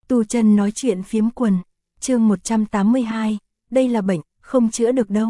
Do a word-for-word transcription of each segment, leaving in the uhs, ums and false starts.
Tu chân nói chuyện phiếm quần, chương một trăm tám mươi hai, đây là bệnh, không chữa được đâu.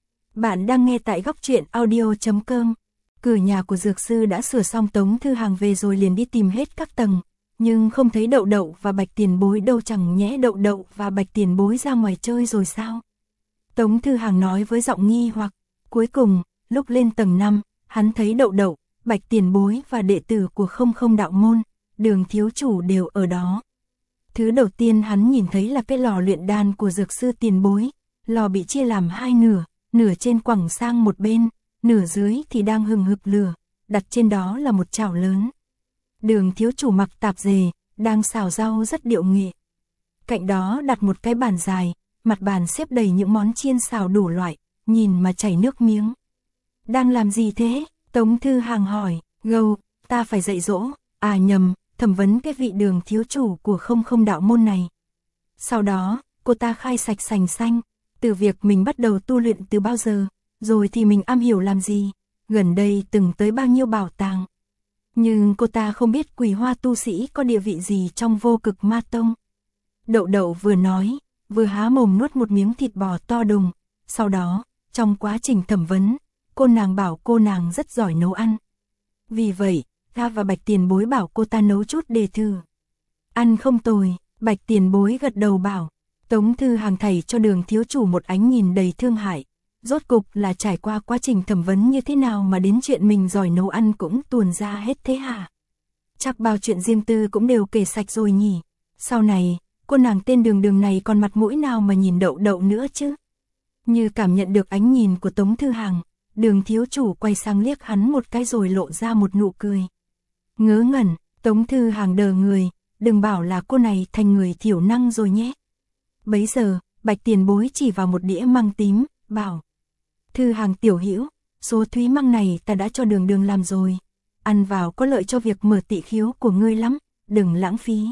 Bạn đang nghe tại góc truyện audio chấm com. Cửa nhà của dược sư đã sửa xong, Tống Thư Hàng về rồi liền đi tìm hết các tầng, nhưng không thấy Đậu Đậu và Bạch Tiền Bối đâu. Chẳng nhẽ Đậu Đậu và Bạch Tiền Bối ra ngoài chơi rồi sao? Tống Thư Hàng nói với giọng nghi hoặc. Cuối cùng, lúc lên tầng năm, hắn thấy Đậu Đậu, Bạch Tiền Bối và đệ tử của Không Không Đạo Môn, Đường thiếu chủ đều ở đó. Thứ đầu tiên hắn nhìn thấy là cái lò luyện đan của dược sư Tiền Bối. Lò bị chia làm hai nửa, nửa trên quẳng sang một bên, nửa dưới thì đang hừng hực lửa, đặt trên đó là một chảo lớn. Đường thiếu chủ mặc tạp dề, đang xào rau rất điệu nghệ. Cạnh đó đặt một cái bàn dài, mặt bàn xếp đầy những món chiên xào đủ loại, nhìn mà chảy nước miếng. Đang làm gì thế? Tống Thư Hàng hỏi. Gâu, ta phải dạy dỗ, à nhầm, thẩm vấn cái vị Đường thiếu chủ của Không Không Đạo Môn này. Sau đó, cô ta khai sạch sành xanh, từ việc mình bắt đầu tu luyện từ bao giờ, rồi thì mình am hiểu làm gì, gần đây từng tới bao nhiêu bảo tàng. Nhưng cô ta không biết Quỳ Hoa tu sĩ có địa vị gì trong Vô Cực Ma Tông. Đậu Đậu vừa nói, vừa há mồm nuốt một miếng thịt bò to đùng. Sau đó, trong quá trình thẩm vấn, cô nàng bảo cô nàng rất giỏi nấu ăn. Vì vậy, ta và Bạch Tiền Bối bảo cô ta nấu chút để thử. Ăn không tồi, Bạch Tiền Bối gật đầu bảo. Tống Thư Hàng thảy cho Đường thiếu chủ một ánh nhìn đầy thương hại. Rốt cục là trải qua quá trình thẩm vấn như thế nào mà đến chuyện mình giỏi nấu ăn cũng tuồn ra hết thế hả? Chắc bao chuyện riêng tư cũng đều kể sạch rồi nhỉ. Sau này, cô nàng tên Đường Đường này còn mặt mũi nào mà nhìn Đậu Đậu nữa chứ? Như cảm nhận được ánh nhìn của Tống Thư Hàng, Đường thiếu chủ quay sang liếc hắn một cái rồi lộ ra một nụ cười. Ngớ ngẩn, Tống Thư Hàng đờ người, đừng bảo là cô này thành người thiểu năng rồi nhé. Bấy giờ, Bạch Tiền Bối chỉ vào một đĩa măng tím, bảo. Thư Hàng tiểu hữu, số thúy măng này ta đã cho Đường Đường làm rồi. Ăn vào có lợi cho việc mở tỵ khiếu của ngươi lắm, đừng lãng phí.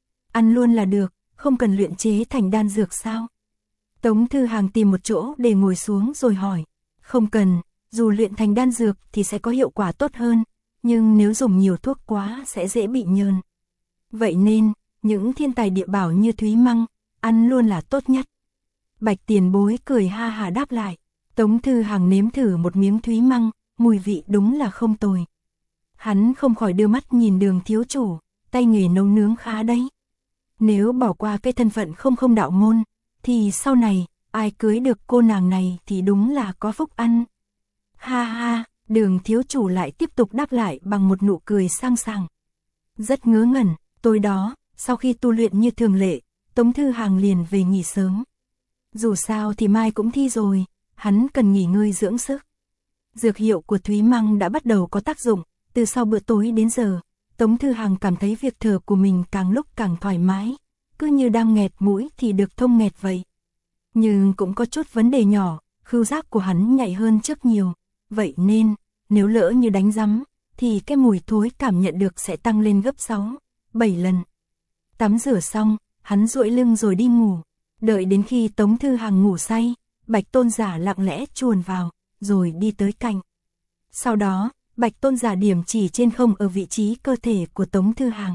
Ăn luôn là được, không cần luyện chế thành đan dược sao? Tống Thư Hàng tìm một chỗ để ngồi xuống rồi hỏi. Không cần, dù luyện thành đan dược thì sẽ có hiệu quả tốt hơn, nhưng nếu dùng nhiều thuốc quá sẽ dễ bị nhờn. Vậy nên, những thiên tài địa bảo như thúy măng, ăn luôn là tốt nhất. Bạch Tiền Bối cười ha hà đáp lại. Tống Thư Hàng nếm thử một miếng thúy măng, mùi vị đúng là không tồi. Hắn không khỏi đưa mắt nhìn Đường thiếu chủ, tay nghề nấu nướng khá đấy. Nếu bỏ qua cái thân phận Không Không Đạo Môn, thì sau này, ai cưới được cô nàng này thì đúng là có phúc ăn. Ha ha, Đường thiếu chủ lại tiếp tục đáp lại bằng một nụ cười sang sảng. Rất ngớ ngẩn, tối đó, sau khi tu luyện như thường lệ, Tống Thư Hàng liền về nghỉ sớm. Dù sao thì mai cũng thi rồi, hắn cần nghỉ ngơi dưỡng sức. Dược hiệu của thúy măng đã bắt đầu có tác dụng, từ sau bữa tối đến giờ, Tống Thư Hàng cảm thấy việc thở của mình càng lúc càng thoải mái, cứ như đang nghẹt mũi thì được thông nghẹt vậy. Nhưng cũng có chút vấn đề nhỏ, khứu giác của hắn nhạy hơn trước nhiều, vậy nên, nếu lỡ như đánh rắm, thì cái mùi thối cảm nhận được sẽ tăng lên gấp sáu, bảy lần. Tắm rửa xong, hắn duỗi lưng rồi đi ngủ, đợi đến khi Tống Thư Hàng ngủ say, Bạch Tôn Giả lặng lẽ chuồn vào, rồi đi tới cạnh. Sau đó, Bạch Tôn Giả điểm chỉ trên không ở vị trí cơ thể của Tống Thư Hàng.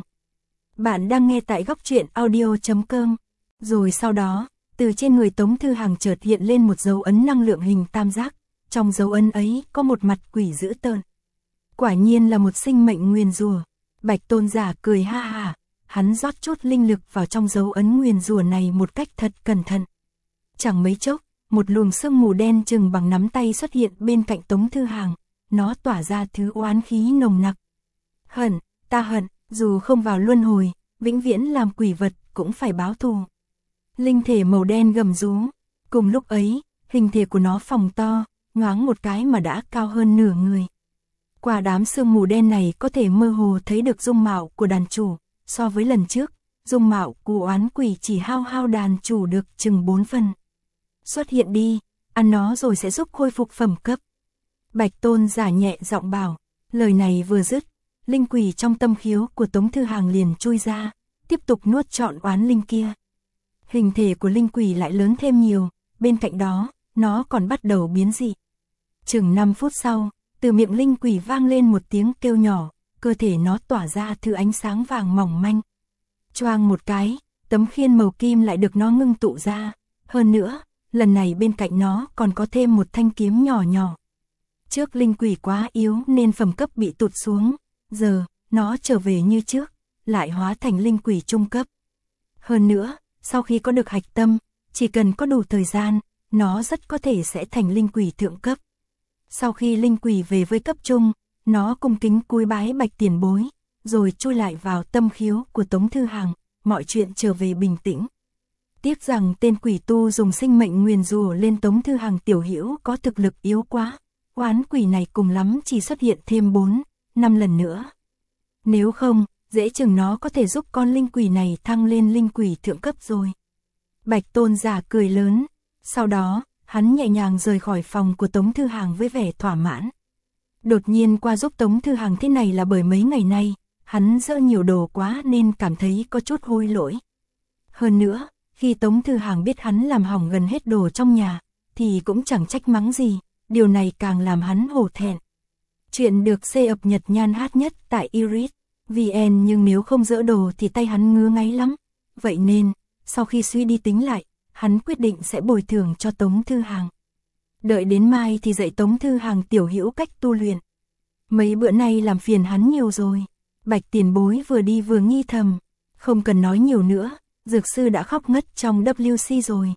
Bạn đang nghe tại góc truyện audio chấm com. Rồi sau đó, từ trên người Tống Thư Hàng chợt hiện lên một dấu ấn năng lượng hình tam giác, trong dấu ấn ấy có một mặt quỷ dữ tợn. Quả nhiên là một sinh mệnh nguyền rủa. Bạch Tôn Giả cười ha ha, hắn rót chút linh lực vào trong dấu ấn nguyền rủa này một cách thật cẩn thận. Chẳng mấy chốc, một luồng sương mù đen chừng bằng nắm tay xuất hiện bên cạnh Tống Thư Hàng, nó tỏa ra thứ oán khí nồng nặc. Hận, ta hận, dù không vào luân hồi, vĩnh viễn làm quỷ vật cũng phải báo thù. Linh thể màu đen gầm rú, cùng lúc ấy, hình thể của nó phồng to, nhoáng một cái mà đã cao hơn nửa người. Qua đám sương mù đen này có thể mơ hồ thấy được dung mạo của đàn chủ, so với lần trước, dung mạo của oán quỷ chỉ hao hao đàn chủ được chừng bốn phần. Xuất hiện đi, ăn nó rồi sẽ giúp khôi phục phẩm cấp. Bạch Tôn Giả nhẹ giọng bảo, lời này vừa dứt, linh quỷ trong tâm khiếu của Tống Thư Hàng liền chui ra, tiếp tục nuốt trọn oán linh kia. Hình thể của linh quỷ lại lớn thêm nhiều, bên cạnh đó, nó còn bắt đầu biến dị. Chừng năm phút sau, từ miệng linh quỷ vang lên một tiếng kêu nhỏ, cơ thể nó tỏa ra thứ ánh sáng vàng mỏng manh. Choang một cái, tấm khiên màu kim lại được nó ngưng tụ ra. Hơn nữa, lần này bên cạnh nó còn có thêm một thanh kiếm nhỏ nhỏ. Trước linh quỷ quá yếu nên phẩm cấp bị tụt xuống, giờ, nó trở về như trước, lại hóa thành linh quỷ trung cấp. Hơn nữa, sau khi có được hạch tâm, chỉ cần có đủ thời gian, nó rất có thể sẽ thành linh quỷ thượng cấp. Sau khi linh quỷ về với cấp trung, nó cung kính cúi bái Bạch tiền bối, rồi chui lại vào tâm khiếu của Tống Thư Hằng, mọi chuyện trở về bình tĩnh. Tiếc rằng tên quỷ tu dùng sinh mệnh nguyền rủa lên Tống Thư Hằng tiểu hữu có thực lực yếu quá, oán quỷ này cùng lắm chỉ xuất hiện thêm bốn, năm lần nữa. Nếu không, dễ chừng nó có thể giúp con linh quỷ này thăng lên linh quỷ thượng cấp rồi. Bạch Tôn giả cười lớn, sau đó, hắn nhẹ nhàng rời khỏi phòng của Tống Thư Hằng với vẻ thỏa mãn. Đột nhiên qua giúp Tống Thư Hằng thế này là bởi mấy ngày nay, hắn dỡ nhiều đồ quá nên cảm thấy có chút hối lỗi. Hơn nữa, khi Tống Thư Hằng biết hắn làm hỏng gần hết đồ trong nhà, thì cũng chẳng trách mắng gì, điều này càng làm hắn hổ thẹn. Chuyện được xe ập nhật nhan hát nhất tại iris chấm vn, nhưng nếu không dỡ đồ thì tay hắn ngứa ngáy lắm. Vậy nên, sau khi suy đi tính lại, hắn quyết định sẽ bồi thường cho Tống Thư Hằng. Đợi đến mai thì dạy Tống Thư Hằng tiểu hữu cách tu luyện. Mấy bữa nay làm phiền hắn nhiều rồi. Bạch tiền bối vừa đi vừa nghi thầm. Không cần nói nhiều nữa, dược sư đã khóc ngất trong vê kép rồi.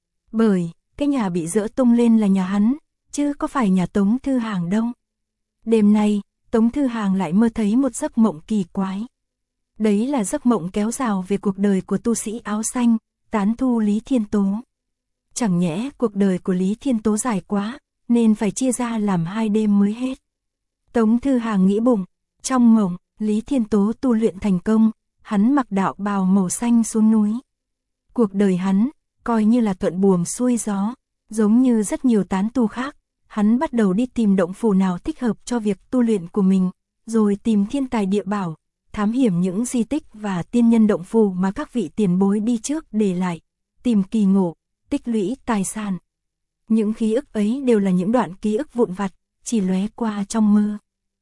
Bởi, cái nhà bị dỡ tung lên là nhà hắn, chứ có phải nhà Tống Thư Hằng đâu. Đêm nay, Tống Thư Hằng lại mơ thấy một giấc mộng kỳ quái. Đấy là giấc mộng kéo rào về cuộc đời của tu sĩ áo xanh, tán tu Lý Thiên Tố. Chẳng nhẽ cuộc đời của Lý Thiên Tố dài quá, nên phải chia ra làm hai đêm mới hết. Tống Thư Hằng nghĩ bụng, trong mộng, Lý Thiên Tố tu luyện thành công, hắn mặc đạo bào màu xanh xuống núi. Cuộc đời hắn, coi như là thuận buồm xuôi gió, giống như rất nhiều tán tu khác, hắn bắt đầu đi tìm động phủ nào thích hợp cho việc tu luyện của mình, rồi tìm thiên tài địa bảo, thám hiểm những di tích và tiên nhân động phủ mà các vị tiền bối đi trước để lại, tìm kỳ ngộ, tích lũy tài sản. Những ký ức ấy đều là những đoạn ký ức vụn vặt, chỉ lóe qua trong mơ.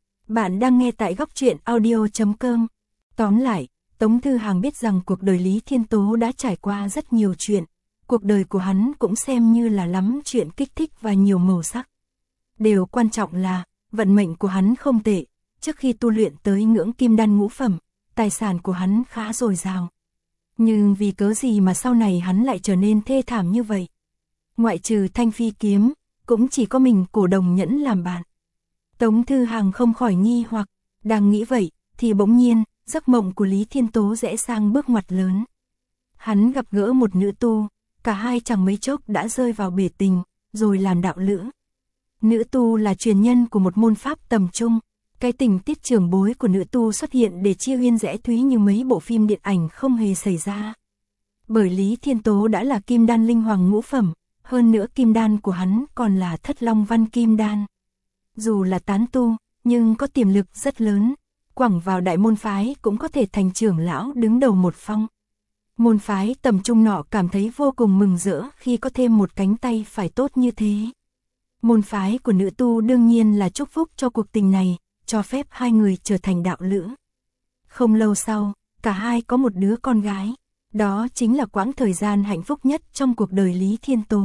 Bạn đang nghe tại góc truyện audio chấm com. Tóm lại, Tống Thư Hằng biết rằng cuộc đời Lý Thiên Tố đã trải qua rất nhiều chuyện, cuộc đời của hắn cũng xem như là lắm chuyện kích thích và nhiều màu sắc. Điều quan trọng là, vận mệnh của hắn không tệ, trước khi tu luyện tới ngưỡng kim đan ngũ phẩm, tài sản của hắn khá dồi dào. Nhưng vì cớ gì mà sau này hắn lại trở nên thê thảm như vậy? Ngoại trừ thanh phi kiếm, cũng chỉ có mình Cổ Đồng Nhẫn làm bạn. Tống Thư Hằng không khỏi nghi hoặc, đang nghĩ vậy, thì bỗng nhiên, giấc mộng của Lý Thiên Tố rẽ sang bước ngoặt lớn. Hắn gặp gỡ một nữ tu, cả hai chẳng mấy chốc đã rơi vào bể tình, rồi làm đạo lữ. Nữ tu là truyền nhân của một môn pháp tầm trung, cái tình tiết trưởng bối của nữ tu xuất hiện để chia huyên rẽ thúy như mấy bộ phim điện ảnh không hề xảy ra. Bởi Lý Thiên Tố đã là kim đan linh hoàng ngũ phẩm, hơn nữa kim đan của hắn còn là thất long văn kim đan. Dù là tán tu, nhưng có tiềm lực rất lớn, quẳng vào đại môn phái cũng có thể thành trưởng lão đứng đầu một phong. Môn phái tầm trung nọ cảm thấy vô cùng mừng rỡ khi có thêm một cánh tay phải tốt như thế. Môn phái của nữ tu đương nhiên là chúc phúc cho cuộc tình này, cho phép hai người trở thành đạo lữ. Không lâu sau, cả hai có một đứa con gái, đó chính là quãng thời gian hạnh phúc nhất trong cuộc đời Lý Thiên Tố.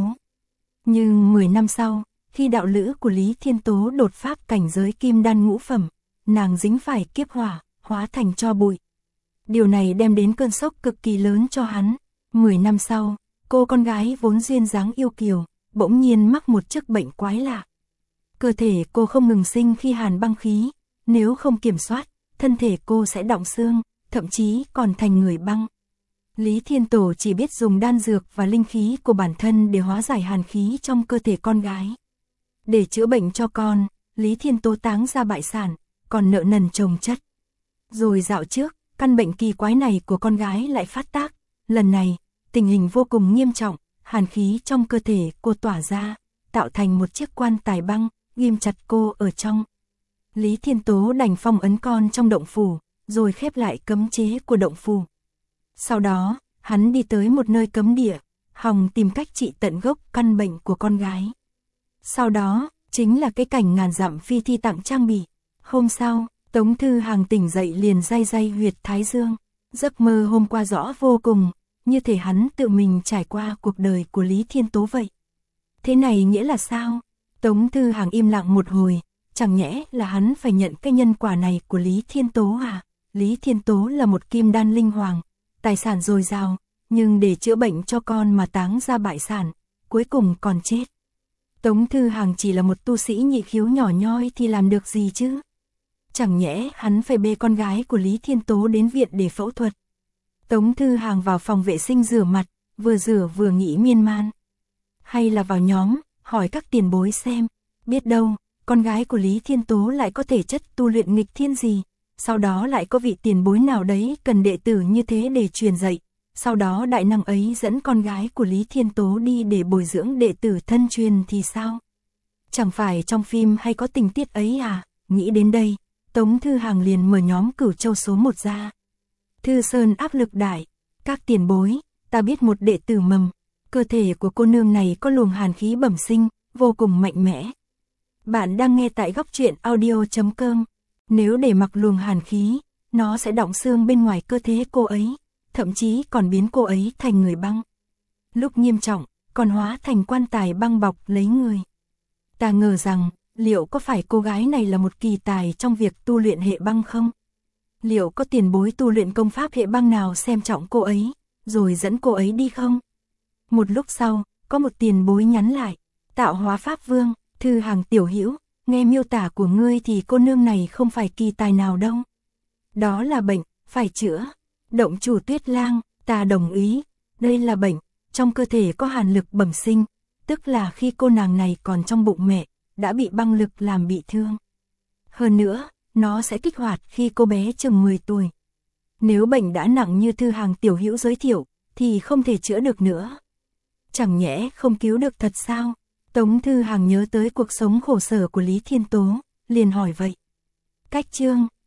Nhưng mười năm sau, khi đạo lữ của Lý Thiên Tố đột phá cảnh giới kim đan ngũ phẩm, nàng dính phải kiếp hỏa, hóa thành tro bụi. Điều này đem đến cơn sốc cực kỳ lớn cho hắn. Mười năm sau, cô con gái vốn duyên dáng yêu kiều, bỗng nhiên mắc một chức bệnh quái lạ. Cơ thể cô không ngừng sinh khi hàn băng khí, nếu không kiểm soát, thân thể cô sẽ đọng xương, thậm chí còn thành người băng. Lý Thiên Tổ chỉ biết dùng đan dược và linh khí của bản thân để hóa giải hàn khí trong cơ thể con gái. Để chữa bệnh cho con, Lý Thiên Tố táng ra bại sản, còn nợ nần chồng chất. Rồi dạo trước, căn bệnh kỳ quái này của con gái lại phát tác, lần này, tình hình vô cùng nghiêm trọng, hàn khí trong cơ thể cô tỏa ra, tạo thành một chiếc quan tài băng, ghim chặt cô ở trong. Lý Thiên Tố đành phong ấn con trong động phủ, rồi khép lại cấm chế của động phủ. Sau đó, hắn đi tới một nơi cấm địa, hòng tìm cách trị tận gốc căn bệnh của con gái. Sau đó, chính là cái cảnh ngàn dặm phi thi tặng trang bị. Hôm sau, Tống Thư Hằng tỉnh dậy liền day day huyệt thái dương. Giấc mơ hôm qua rõ vô cùng, như thể hắn tự mình trải qua cuộc đời của Lý Thiên Tố vậy. Thế này nghĩa là sao? Tống Thư Hàng im lặng một hồi, chẳng nhẽ là hắn phải nhận cái nhân quả này của Lý Thiên Tố à? Lý Thiên Tố là một kim đan linh hoàng, tài sản dồi dào, nhưng để chữa bệnh cho con mà táng ra bại sản, cuối cùng còn chết. Tống Thư Hàng chỉ là một tu sĩ nhị khiếu nhỏ nhoi thì làm được gì chứ? Chẳng nhẽ hắn phải bê con gái của Lý Thiên Tố đến viện để phẫu thuật. Tống Thư Hàng vào phòng vệ sinh rửa mặt, vừa rửa vừa nghĩ miên man. Hay là vào nhóm, hỏi các tiền bối xem, biết đâu, con gái của Lý Thiên Tố lại có thể chất tu luyện nghịch thiên gì, sau đó lại có vị tiền bối nào đấy cần đệ tử như thế để truyền dạy, sau đó đại năng ấy dẫn con gái của Lý Thiên Tố đi để bồi dưỡng đệ tử thân truyền thì sao? Chẳng phải trong phim hay có tình tiết ấy à? Nghĩ đến đây, Tống Thư Hàng liền mở nhóm Cửu Châu số một ra. Thư Sơn áp lực đại, các tiền bối, ta biết một đệ tử mầm, cơ thể của cô nương này có luồng hàn khí bẩm sinh, vô cùng mạnh mẽ. Bạn đang nghe tại góc truyện audio chấm com. Nếu để mặc luồng hàn khí, nó sẽ đọng xương bên ngoài cơ thể cô ấy, thậm chí còn biến cô ấy thành người băng. Lúc nghiêm trọng, còn hóa thành quan tài băng bọc lấy người. Ta ngờ rằng, liệu có phải cô gái này là một kỳ tài trong việc tu luyện hệ băng không? Liệu có tiền bối tu luyện công pháp hệ băng nào xem trọng cô ấy, rồi dẫn cô ấy đi không? Một lúc sau, có một tiền bối nhắn lại, Tạo Hóa Pháp Vương, Thư Hàng tiểu hữu, nghe miêu tả của ngươi thì cô nương này không phải kỳ tài nào đâu. Đó là bệnh, phải chữa. Động chủ Tuyết Lang, ta đồng ý, đây là bệnh, trong cơ thể có hàn lực bẩm sinh, tức là khi cô nàng này còn trong bụng mẹ, đã bị băng lực làm bị thương. Hơn nữa, nó sẽ kích hoạt khi cô bé chừng mười tuổi. Nếu bệnh đã nặng như Thư Hàng tiểu hữu giới thiệu, thì không thể chữa được nữa. Chẳng nhẽ không cứu được thật sao? Tống Thư Hàng nhớ tới cuộc sống khổ sở của Lý Thiên Tố, liền hỏi vậy. Cách chương,